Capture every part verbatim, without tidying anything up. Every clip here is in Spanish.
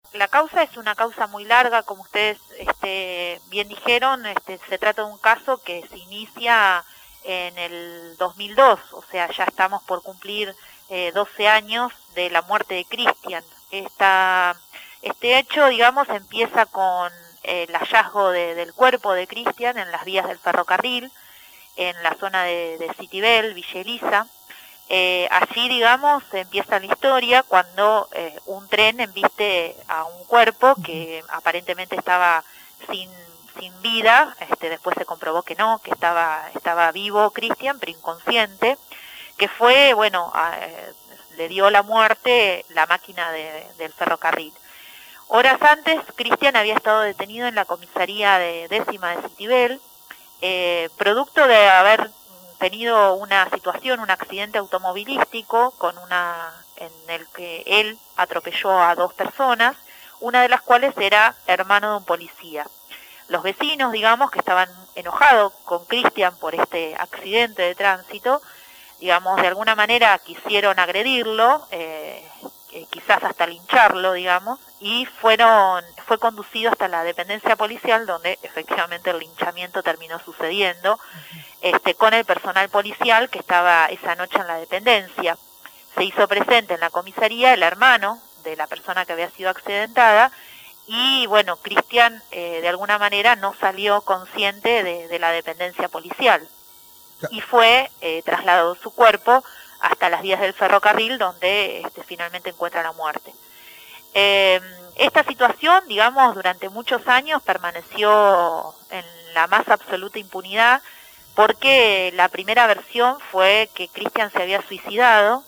la causa es una causa muy larga, como ustedes este, bien dijeron. Este, se trata de un caso que se inicia en el dos mil dos, o sea, ya estamos por cumplir eh, doce años de la muerte de Cristian. Esta, este hecho, digamos, empieza con eh, el hallazgo de, del cuerpo de Cristian en las vías del ferrocarril, en la zona de, de Citibel, Villa Elisa. Eh, allí, digamos, empieza la historia cuando eh, un tren embiste a un cuerpo que aparentemente estaba sin, sin vida. Este, después se comprobó que no, que estaba, estaba vivo Cristian, pero inconsciente, que fue, bueno, a, eh, le dio la muerte la máquina de, del ferrocarril. Horas antes, Cristian había estado detenido en la comisaría de décima de Citibel, eh, producto de haber tenido una situación, un accidente automovilístico con una en el que él atropelló a dos personas, una de las cuales era hermano de un policía. Los vecinos, digamos, que estaban enojados con Cristian por este accidente de tránsito, digamos, de alguna manera quisieron agredirlo, eh, eh, quizás hasta lincharlo, digamos, y fueron fue conducido hasta la dependencia policial, donde efectivamente el linchamiento terminó sucediendo. Este, con el personal policial que estaba esa noche en la dependencia. Se hizo presente en la comisaría el hermano de la persona que había sido accidentada y, bueno, Cristian eh, de alguna manera no salió consciente de, de la dependencia policial y fue eh, trasladado su cuerpo hasta las vías del ferrocarril, donde este, finalmente encuentra la muerte. Eh, esta situación, digamos, durante muchos años permaneció en la más absoluta impunidad, porque la primera versión fue que Cristian se había suicidado,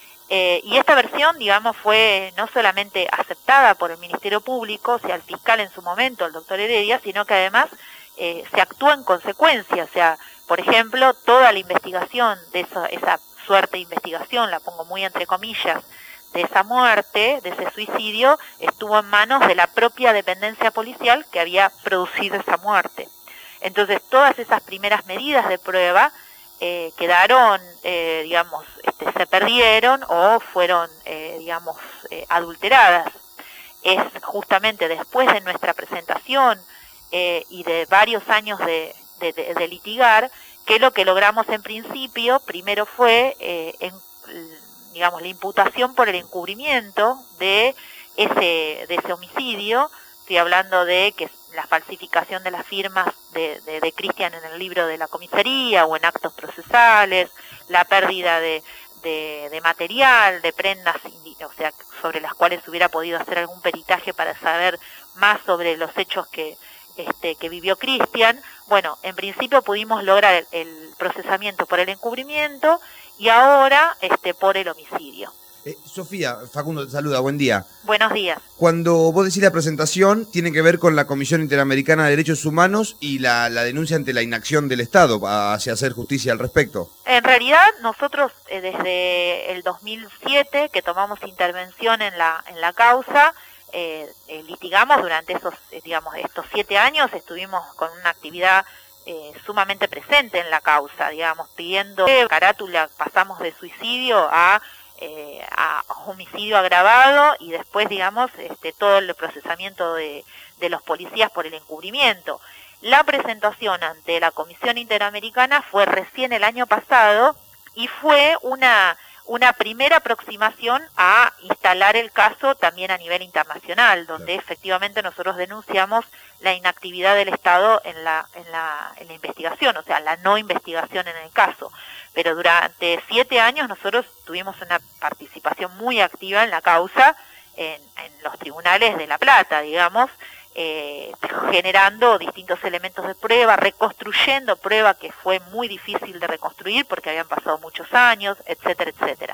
eh, y esta versión, digamos, fue no solamente aceptada por el Ministerio Público, o sea, el fiscal en su momento, el doctor Heredia, sino que además eh, se actuó en consecuencia. O sea, por ejemplo, toda la investigación de esa, esa suerte de investigación, la pongo muy entre comillas, de esa muerte, de ese suicidio, estuvo en manos de la propia dependencia policial que había producido esa muerte. Entonces, todas esas primeras medidas de prueba eh, quedaron, eh, digamos, este, se perdieron o fueron, eh, digamos, eh, adulteradas. Es justamente después de nuestra presentación eh, y de varios años de, de, de, de litigar, que lo que logramos en principio, primero fue, eh, en, digamos, la imputación por el encubrimiento de ese, de ese homicidio. Estoy hablando de que la falsificación de las firmas de, de, de Cristian en el libro de la comisaría o en actos procesales, la pérdida de, de, de material, de prendas, o sea, sobre las cuales hubiera podido hacer algún peritaje para saber más sobre los hechos que, este, que vivió Cristian. Bueno, en principio pudimos lograr el, el procesamiento por el encubrimiento y ahora este, por el homicidio. Eh, Sofía, Facundo te saluda, buen día. Buenos días. Cuando vos decís la presentación, tiene que ver con la Comisión Interamericana de Derechos Humanos y la, la denuncia ante la inacción del Estado hacia hacer justicia al respecto. En realidad, nosotros eh, desde el dos mil siete, que tomamos intervención en la, en la causa, eh, eh, litigamos durante esos, eh, digamos, estos siete años, estuvimos con una actividad eh, sumamente presente en la causa, digamos, pidiendo carátula, pasamos de suicidio a Eh, a homicidio agravado y después, digamos, este, todo el procesamiento de, de los policías por el encubrimiento. La presentación ante la Comisión Interamericana fue recién el año pasado y fue una, una primera aproximación a instalar el caso también a nivel internacional, donde efectivamente nosotros denunciamos la inactividad del Estado en la, en la, en la investigación, o sea, la no investigación en el caso. Pero durante siete años nosotros tuvimos una participación muy activa en la causa, en, en los tribunales de La Plata, digamos, eh, generando distintos elementos de prueba, reconstruyendo prueba que fue muy difícil de reconstruir porque habían pasado muchos años, etcétera, etcétera.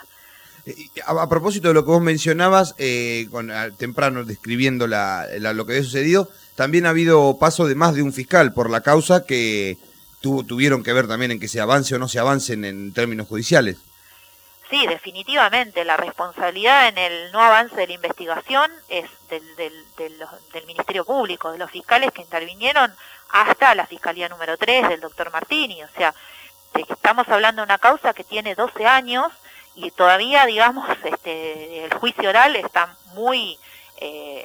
A, a propósito de lo que vos mencionabas, eh, con, a, temprano describiendo la, la, lo que había sucedido, también ha habido paso de más de un fiscal por la causa que tu, tuvieron que ver también en que se avance o no se avance en, en términos judiciales. Sí, definitivamente, la responsabilidad en el no avance de la investigación es del, del, del, del Ministerio Público, de los fiscales que intervinieron hasta la Fiscalía número tres del doctor Martini. O sea, estamos hablando de una causa que tiene doce años y todavía, digamos, este, el juicio oral está muy, eh,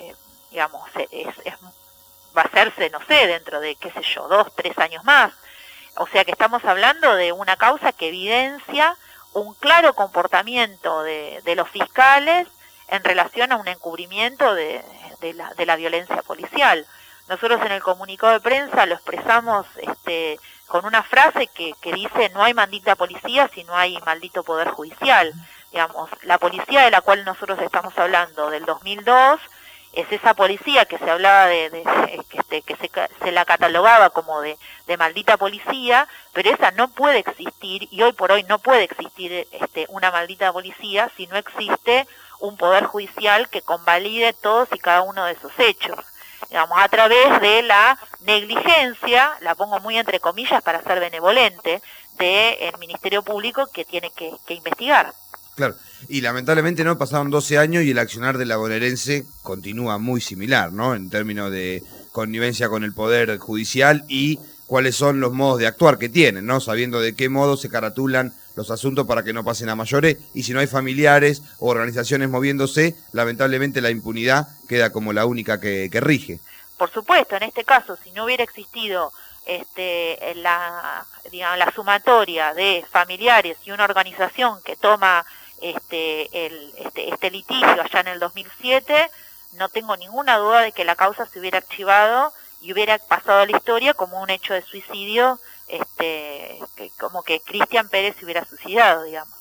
digamos, es, es, va a hacerse, no sé, dentro de, qué sé yo, dos, tres años más. O sea que estamos hablando de una causa que evidencia un claro comportamiento de, de los fiscales en relación a un encubrimiento de, de, la, de la violencia policial. Nosotros en el comunicado de prensa lo expresamos este, con una frase que, que dice: no hay maldita policía si no hay maldito poder judicial. Digamos, la policía de la cual nosotros estamos hablando del dos mil dos es esa policía que se hablaba de, de, de que, este, que se, se la catalogaba como de, de maldita policía, pero esa no puede existir, y hoy por hoy no puede existir este, una maldita policía si no existe un poder judicial que convalide todos y cada uno de esos hechos, digamos, a través de la negligencia, la pongo muy entre comillas para ser benevolente, del Ministerio Público, que tiene que, que investigar. Claro, y lamentablemente no pasaron doce años y el accionar de la bonaerense continúa muy similar, ¿no? En términos de connivencia con el Poder Judicial y cuáles son los modos de actuar que tienen, ¿no? Sabiendo de qué modo se caratulan los asuntos para que no pasen a mayores, y si no hay familiares o organizaciones moviéndose, lamentablemente la impunidad queda como la única que, que rige. Por supuesto, en este caso, si no hubiera existido este, la, digamos, la sumatoria de familiares y una organización que toma este, el, este, este litigio allá en el dos mil siete, no tengo ninguna duda de que la causa se hubiera archivado y hubiera pasado a la historia como un hecho de suicidio, este, que, como que Cristian Pérez se hubiera suicidado, digamos.